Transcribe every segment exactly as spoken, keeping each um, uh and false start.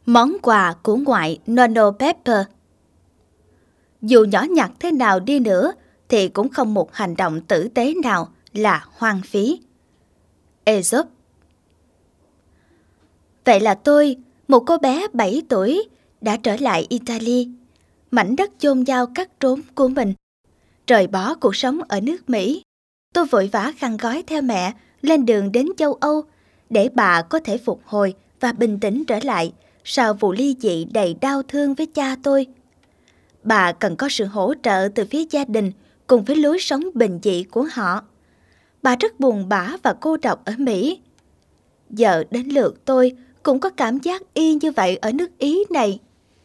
Món quà của ngoại Nono Pepper. Dù nhỏ nhặt thế nào đi nữa thì cũng không một hành động tử tế nào là hoang phí. Aesop. Vậy là tôi, một cô bé bảy tuổi, đã trở lại Italy, mảnh đất chôn nhau cắt trốn của mình. Rời bỏ cuộc sống ở nước Mỹ, tôi vội vã khăn gói theo mẹ lên đường đến châu Âu để bà có thể phục hồi và bình tĩnh trở lại sau vụ ly dị đầy đau thương với cha tôi. Bà cần có sự hỗ trợ từ phía gia đình cùng với lối sống bình dị của họ. Bà rất buồn bã và cô độc ở Mỹ. Giờ đến lượt tôi cũng có cảm giác y như vậy ở nước Ý này.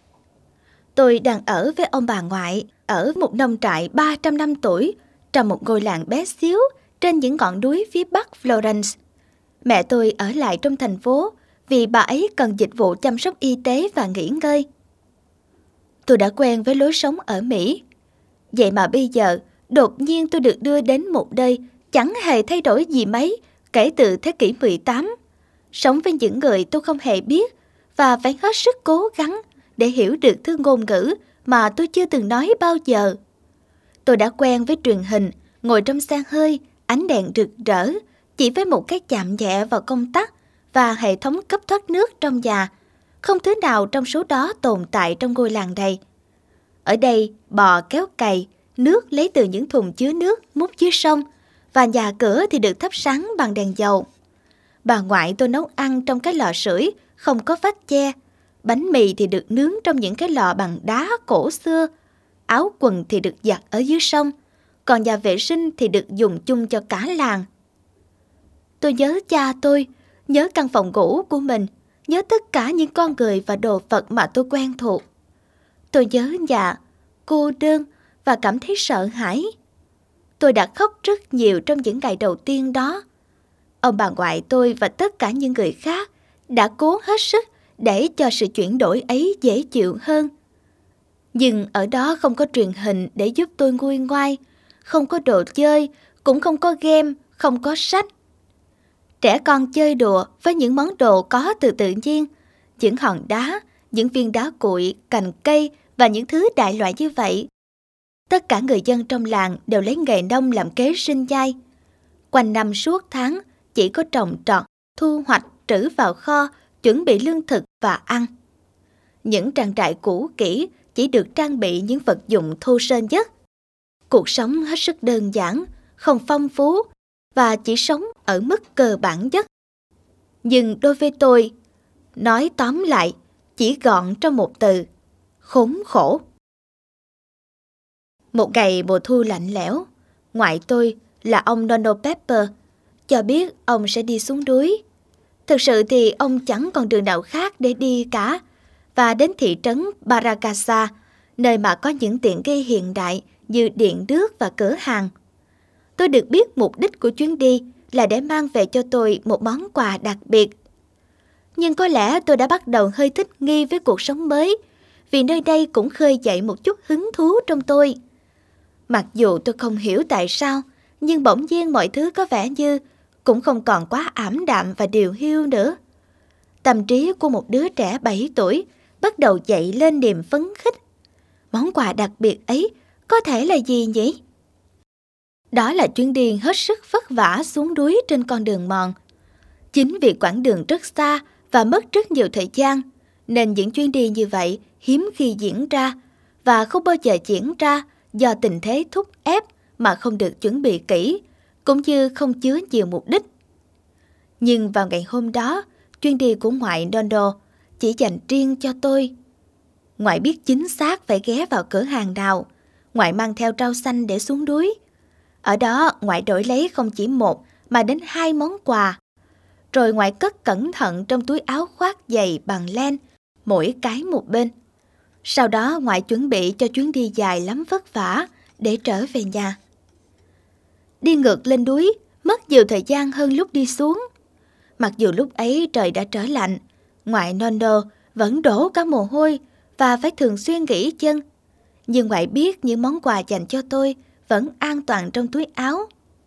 Tôi đang ở với ông bà ngoại ở một nông trại ba trăm năm tuổi trong một ngôi làng bé xíu trên những ngọn núi phía bắc Florence. Mẹ tôi ở lại trong thành phố vì bà ấy cần dịch vụ chăm sóc y tế và nghỉ ngơi. Tôi đã quen với lối sống ở Mỹ. Vậy mà bây giờ, đột nhiên tôi được đưa đến một nơi chẳng hề thay đổi gì mấy kể từ thế kỷ mười tám. Sống với những người tôi không hề biết và phải hết sức cố gắng để hiểu được thứ ngôn ngữ mà tôi chưa từng nói bao giờ. Tôi đã quen với truyền hình, ngồi trong xe hơi, ánh đèn rực rỡ, chỉ với một cái chạm nhẹ vào công tắc và hệ thống cấp thoát nước trong nhà. Không thứ nào trong số đó tồn tại trong ngôi làng này. Ở đây, bò kéo cày, nước lấy từ những thùng chứa nước múc dưới sông và nhà cửa thì được thắp sáng bằng đèn dầu. Bà ngoại tôi nấu ăn trong cái lò sưởi không có vách che. Bánh mì thì được nướng trong những cái lò bằng đá cổ xưa. Áo quần thì được giặt ở dưới sông. Còn nhà vệ sinh thì được dùng chung cho cả làng. Tôi nhớ cha tôi, nhớ căn phòng ngủ của mình, nhớ tất cả những con người và đồ vật mà tôi quen thuộc. Tôi nhớ nhà, cô đơn và cảm thấy sợ hãi. Tôi đã khóc rất nhiều trong những ngày đầu tiên đó. Ông bà ngoại tôi và tất cả những người khác đã cố hết sức để cho sự chuyển đổi ấy dễ chịu hơn. Nhưng ở đó không có truyền hình để giúp tôi nguôi ngoai, không có đồ chơi, cũng không có game, không có sách. Trẻ con chơi đùa với những món đồ có từ tự nhiên, những hòn đá, những viên đá cuội, cành cây và những thứ đại loại như vậy. Tất cả người dân trong làng đều lấy nghề nông làm kế sinh nhai. Quanh năm suốt tháng chỉ có trồng trọt, thu hoạch, trữ vào kho, chuẩn bị lương thực và ăn. Những trang trại cũ kỹ chỉ được trang bị những vật dụng thô sơ nhất. Cuộc sống hết sức đơn giản, không phong phú và chỉ sống ở mức cơ bản nhất. Nhưng đối với tôi, nói tóm lại, chỉ gọn trong một từ: khốn khổ. Một ngày mùa thu lạnh lẽo, ngoại tôi là ông Nono Pepper cho biết ông sẽ đi xuống núi. Thực sự thì ông chẳng còn đường nào khác để đi cả, và đến thị trấn Baracasa, nơi mà có những tiện nghi hiện đại như điện nước và cửa hàng. Tôi được biết mục đích của chuyến đi là để mang về cho tôi một món quà đặc biệt. Nhưng có lẽ tôi đã bắt đầu hơi thích nghi với cuộc sống mới, vì nơi đây cũng khơi dậy một chút hứng thú trong tôi. Mặc dù tôi không hiểu tại sao, nhưng bỗng nhiên mọi thứ có vẻ như cũng không còn quá ảm đạm và điều hiu nữa. Tâm trí của một đứa trẻ bảy tuổi bắt đầu dậy lên niềm phấn khích. Món quà đặc biệt ấy có thể là gì nhỉ? Đó là chuyến đi hết sức vất vả xuống núi trên con đường mòn. Chính vì quãng đường rất xa và mất rất nhiều thời gian, nên những chuyến đi như vậy hiếm khi diễn ra và không bao giờ diễn ra do tình thế thúc ép mà không được chuẩn bị kỹ, cũng như không chứa nhiều mục đích. Nhưng vào ngày hôm đó, chuyến đi của ngoại Nono chỉ dành riêng cho tôi. Ngoại biết chính xác phải ghé vào cửa hàng nào. Ngoại mang theo rau xanh để xuống núi. Ở đó, ngoại đổi lấy không chỉ một mà đến hai món quà. Rồi ngoại cất cẩn thận trong túi áo khoác dày bằng len, mỗi cái một bên. Sau đó, ngoại chuẩn bị cho chuyến đi dài lắm vất vả để trở về nhà. Đi ngược lên núi, mất nhiều thời gian hơn lúc đi xuống. Mặc dù lúc ấy trời đã trở lạnh, ngoại Nono vẫn đổ cả mồ hôi và phải thường xuyên nghỉ chân. Nhưng ngoại biết những món quà dành cho tôi vẫn an toàn trong túi áo.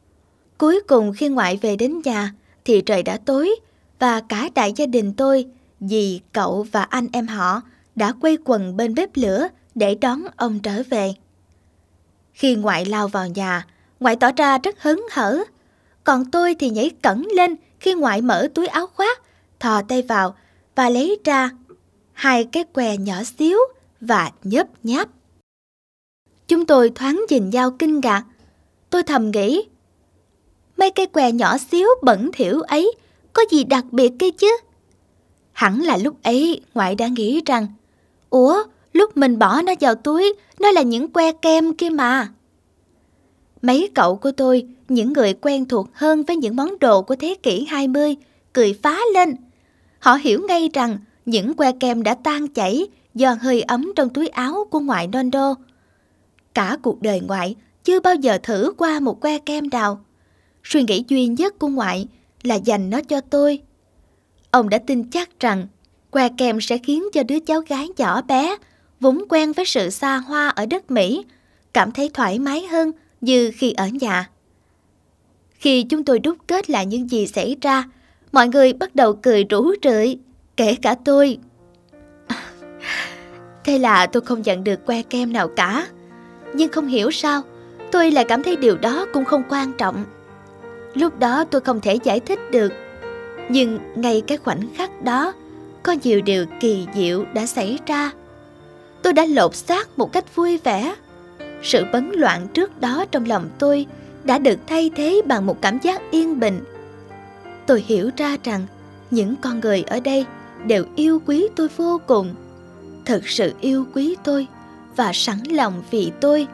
Cuối cùng khi ngoại về đến nhà thì trời đã tối và cả đại gia đình tôi dì, cậu và anh em họ đã quây quần bên bếp lửa để đón ông trở về. Khi ngoại lao vào nhà, ngoại tỏ ra rất hớn hở, còn tôi thì nhảy cẫng lên khi ngoại mở túi áo khoác, thò tay vào và lấy ra hai cái què nhỏ xíu và nhớp nháp. Chúng tôi thoáng nhìn nhau kinh ngạc. Tôi thầm nghĩ, mấy cái què nhỏ xíu bẩn thỉu ấy có gì đặc biệt kia chứ? Hẳn là lúc ấy ngoại đã nghĩ rằng, ủa, lúc mình bỏ nó vào túi, nó là những que kem kia mà. Mấy cậu của tôi, những người quen thuộc hơn với những món đồ của thế kỷ hai mươi, cười phá lên. Họ hiểu ngay rằng những que kem đã tan chảy do hơi ấm trong túi áo của ngoại Nando. Cả cuộc đời ngoại chưa bao giờ thử qua một que kem nào. Suy nghĩ duy nhất của ngoại là dành nó cho tôi. Ông đã tin chắc rằng que kem sẽ khiến cho đứa cháu gái nhỏ bé, vốn quen với sự xa hoa ở đất Mỹ, cảm thấy thoải mái hơn như khi ở nhà. Khi chúng tôi đúc kết lại những gì xảy ra, mọi người bắt đầu cười rủ rượi, kể cả tôi. Thế là tôi không nhận được que kem nào cả. Nhưng không hiểu sao, tôi lại cảm thấy điều đó cũng không quan trọng. Lúc đó tôi không thể giải thích được. Nhưng ngay cái khoảnh khắc đó, có nhiều điều kỳ diệu đã xảy ra. Tôi đã lột xác một cách vui vẻ. Sự bấn loạn trước đó trong lòng tôi đã được thay thế bằng một cảm giác yên bình. Tôi hiểu ra rằng những con người ở đây đều yêu quý tôi vô cùng, thực sự yêu quý tôi và sẵn lòng vì tôi.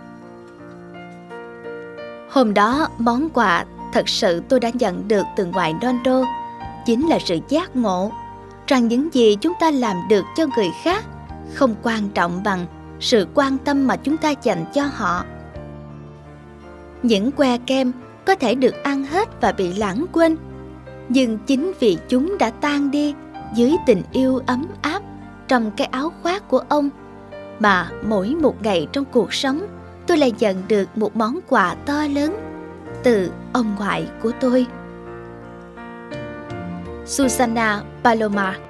Hôm đó, món quà thật sự tôi đã nhận được từ ngoại Nando chính là sự giác ngộ rằng những gì chúng ta làm được cho người khác không quan trọng bằng sự quan tâm mà chúng ta dành cho họ. Những que kem có thể được ăn hết và bị lãng quên, nhưng chính vì chúng đã tan đi dưới tình yêu ấm áp trong cái áo khoác của ông, mà mỗi một ngày trong cuộc sống tôi lại nhận được một món quà to lớn từ ông ngoại của tôi. Susana Palomar.